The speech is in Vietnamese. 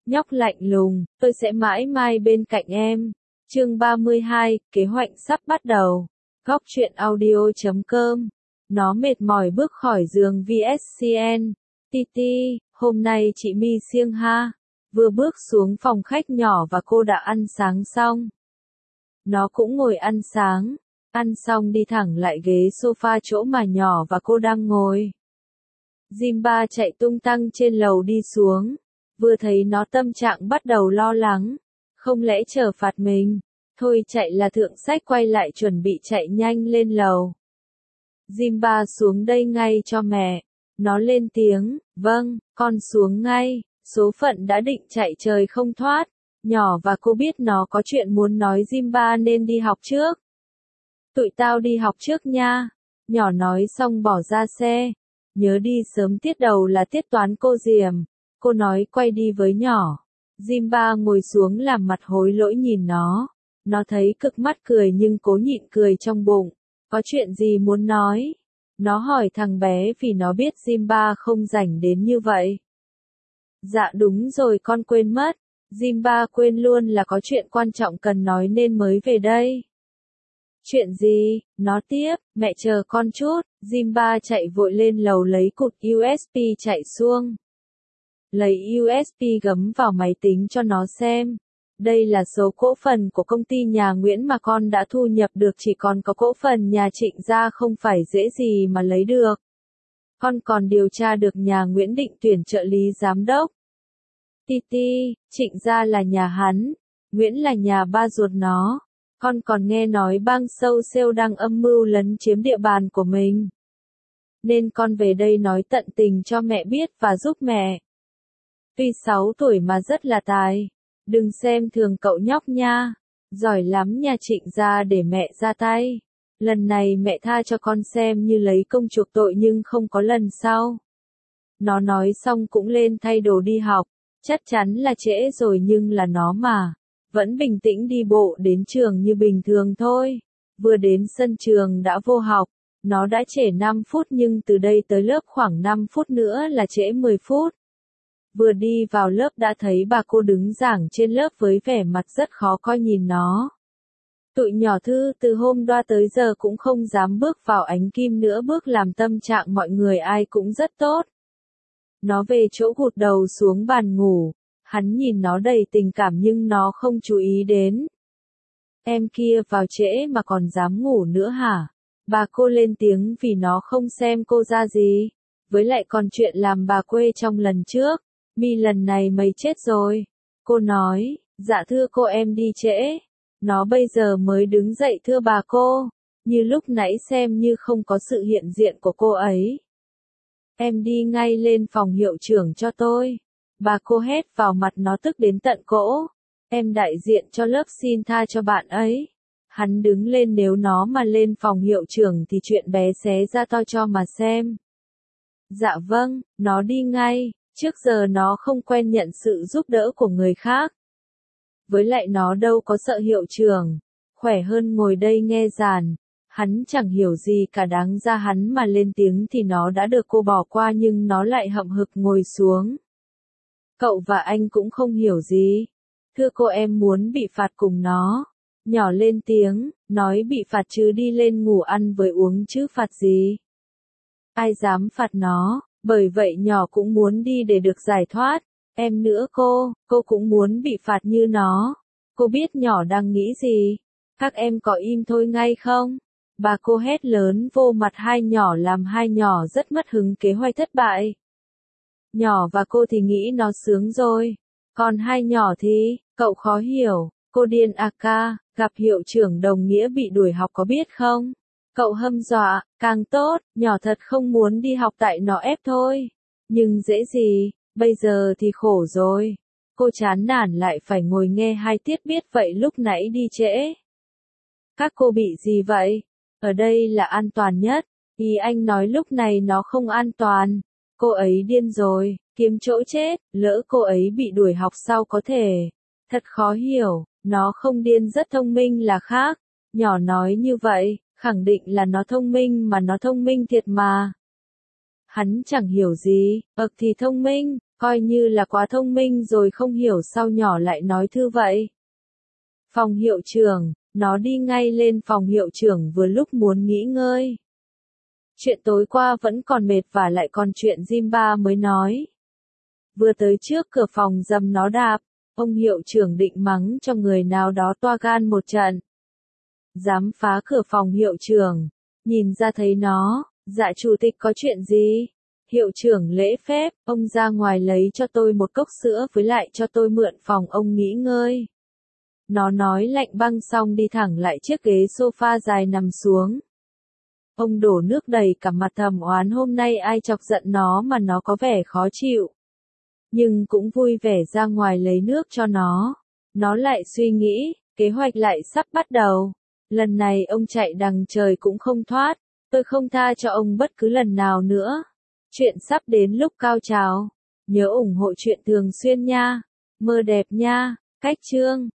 Nhóc lạnh lùng, tôi sẽ mãi mãi bên cạnh em. Chương 32, kế hoạch sắp bắt đầu. Góc truyện audio.com. Nó mệt mỏi bước khỏi giường VSCN. Titi, hôm nay chị Mi siêng ha. Vừa bước xuống phòng khách nhỏ và cô đã ăn sáng xong. Nó cũng ngồi ăn sáng. Ăn xong đi thẳng lại ghế sofa chỗ mà nhỏ và cô đang ngồi. Jimba chạy tung tăng trên lầu đi xuống. Vừa thấy nó tâm trạng bắt đầu lo lắng. Không lẽ chờ phạt mình? Thôi chạy là thượng sách quay lại chuẩn bị chạy nhanh lên lầu. Jimba xuống đây ngay cho mẹ. Nó lên tiếng, vâng, con xuống ngay. Số phận đã định chạy trời không thoát. Nhỏ và cô biết nó có chuyện muốn nói Jimba nên đi học trước. Tụi tao đi học trước nha. Nhỏ nói xong bỏ ra xe. Nhớ đi sớm tiết đầu là tiết toán cô Diềm. Cô nói quay đi với nhỏ. Jimba ngồi xuống làm mặt hối lỗi nhìn nó. Nó thấy cực mắt cười nhưng cố nhịn cười trong bụng. Có chuyện gì muốn nói? Nó hỏi thằng bé vì nó biết Jimba không rảnh đến như vậy. Dạ đúng rồi con quên mất. Jimba quên luôn là có chuyện quan trọng cần nói nên mới về đây. Chuyện gì? Nó tiếp, mẹ chờ con chút. Jimba chạy vội lên lầu lấy cục USB chạy xuống. Lấy USB gắm vào máy tính cho nó xem. Đây là số cổ phần của công ty nhà Nguyễn mà con đã thu nhập được, chỉ còn có cổ phần nhà Trịnh gia không phải dễ gì mà lấy được. Con còn điều tra được nhà Nguyễn định tuyển trợ lý giám đốc. Titi, Trịnh gia là nhà hắn, Nguyễn là nhà ba ruột nó. Con còn nghe nói bang sâu sale đang âm mưu lấn chiếm địa bàn của mình. Nên con về đây nói tận tình cho mẹ biết và giúp mẹ. Tuy 6 tuổi mà rất là tài. Đừng xem thường cậu nhóc nha. Giỏi lắm nhà Trịnh gia để mẹ ra tay. Lần này mẹ tha cho con xem như lấy công chuộc tội nhưng không có lần sau. Nó nói xong cũng lên thay đồ đi học. Chắc chắn là trễ rồi nhưng là nó mà. Vẫn bình tĩnh đi bộ đến trường như bình thường thôi. Vừa đến sân trường đã vô học. Nó đã trễ 5 phút nhưng từ đây tới lớp khoảng 5 phút nữa là trễ 10 phút. Vừa đi vào lớp đã thấy bà cô đứng giảng trên lớp với vẻ mặt rất khó coi nhìn nó. Tụi nhỏ Thư từ hôm đoa tới giờ cũng không dám bước vào ánh kim nữa, bước làm tâm trạng mọi người ai cũng rất tốt. Nó về chỗ gục đầu xuống bàn ngủ. Hắn nhìn nó đầy tình cảm nhưng nó không chú ý đến. Em kia vào trễ mà còn dám ngủ nữa hả? Bà cô lên tiếng vì nó không xem cô ra gì. Với lại còn chuyện làm bà quê trong lần trước. Mi lần này mày chết rồi. Cô nói, dạ thưa cô em đi trễ. Nó bây giờ mới đứng dậy thưa bà cô. Như lúc nãy xem như không có sự hiện diện của cô ấy. Em đi ngay lên phòng hiệu trưởng cho tôi. Bà cô hét vào mặt nó tức đến tận cổ. Em đại diện cho lớp xin tha cho bạn ấy. Hắn đứng lên, nếu nó mà lên phòng hiệu trưởng thì chuyện bé xé ra to cho mà xem. Dạ vâng, nó đi ngay. Trước giờ nó không quen nhận sự giúp đỡ của người khác. Với lại nó đâu có sợ hiệu trưởng. Khỏe hơn ngồi đây nghe giảng. Hắn chẳng hiểu gì cả, đáng ra hắn mà lên tiếng thì nó đã được cô bỏ qua nhưng nó lại hậm hực ngồi xuống. Cậu và anh cũng không hiểu gì. Thưa cô em muốn bị phạt cùng nó. Nhỏ lên tiếng, nói bị phạt chứ đi lên ngủ ăn với uống chứ phạt gì. Ai dám phạt nó, bởi vậy nhỏ cũng muốn đi để được giải thoát. Em nữa cô cũng muốn bị phạt như nó. Cô biết nhỏ đang nghĩ gì. Các em có im thôi ngay không? Bà cô hét lớn vô mặt hai nhỏ làm hai nhỏ rất mất hứng, kế hoạch thất bại. Nhỏ và cô thì nghĩ nó sướng rồi. Còn hai nhỏ thì, cậu khó hiểu. Cô điên à ca, gặp hiệu trưởng đồng nghĩa bị đuổi học có biết không? Cậu hâm dọa, càng tốt, nhỏ thật không muốn đi học tại nó ép thôi. Nhưng dễ gì, bây giờ thì khổ rồi. Cô chán nản lại phải ngồi nghe 2 tiết biết vậy lúc nãy đi trễ. Các cô bị gì vậy? Ở đây là an toàn nhất. Ý anh nói lúc này nó không an toàn. Cô ấy điên rồi, kiếm chỗ chết, lỡ cô ấy bị đuổi học sau có thể. Thật khó hiểu, nó không điên rất thông minh là khác. Nhỏ nói như vậy, khẳng định là nó thông minh mà nó thông minh thiệt mà. Hắn chẳng hiểu gì, thì thông minh, Coi như là quá thông minh rồi, không hiểu sao nhỏ lại nói thư vậy. Phòng hiệu trưởng, nó đi ngay lên phòng hiệu trưởng vừa lúc muốn nghỉ ngơi. Chuyện tối qua vẫn còn mệt và lại còn chuyện Jimba mới nói. Vừa tới trước cửa phòng dầm nó đạp, ông hiệu trưởng định mắng cho người nào đó toa gan một trận. Dám phá cửa phòng hiệu trưởng, nhìn ra thấy nó, dạ chủ tịch có chuyện gì? Hiệu trưởng lễ phép, ông ra ngoài lấy cho tôi một cốc sữa với lại cho tôi mượn phòng ông nghỉ ngơi. Nó nói lạnh băng xong đi thẳng lại chiếc ghế sofa dài nằm xuống. Ông đổ nước đầy cả mặt thầm oán hôm nay ai chọc giận nó mà nó có vẻ khó chịu. Nhưng cũng vui vẻ ra ngoài lấy nước cho nó. Nó lại suy nghĩ, kế hoạch lại sắp bắt đầu. Lần này ông chạy đằng trời cũng không thoát. Tôi không tha cho ông bất cứ lần nào nữa. Chuyện sắp đến lúc cao trào. Nhớ ủng hộ chuyện thường xuyên nha. Mơ đẹp nha. Cách chương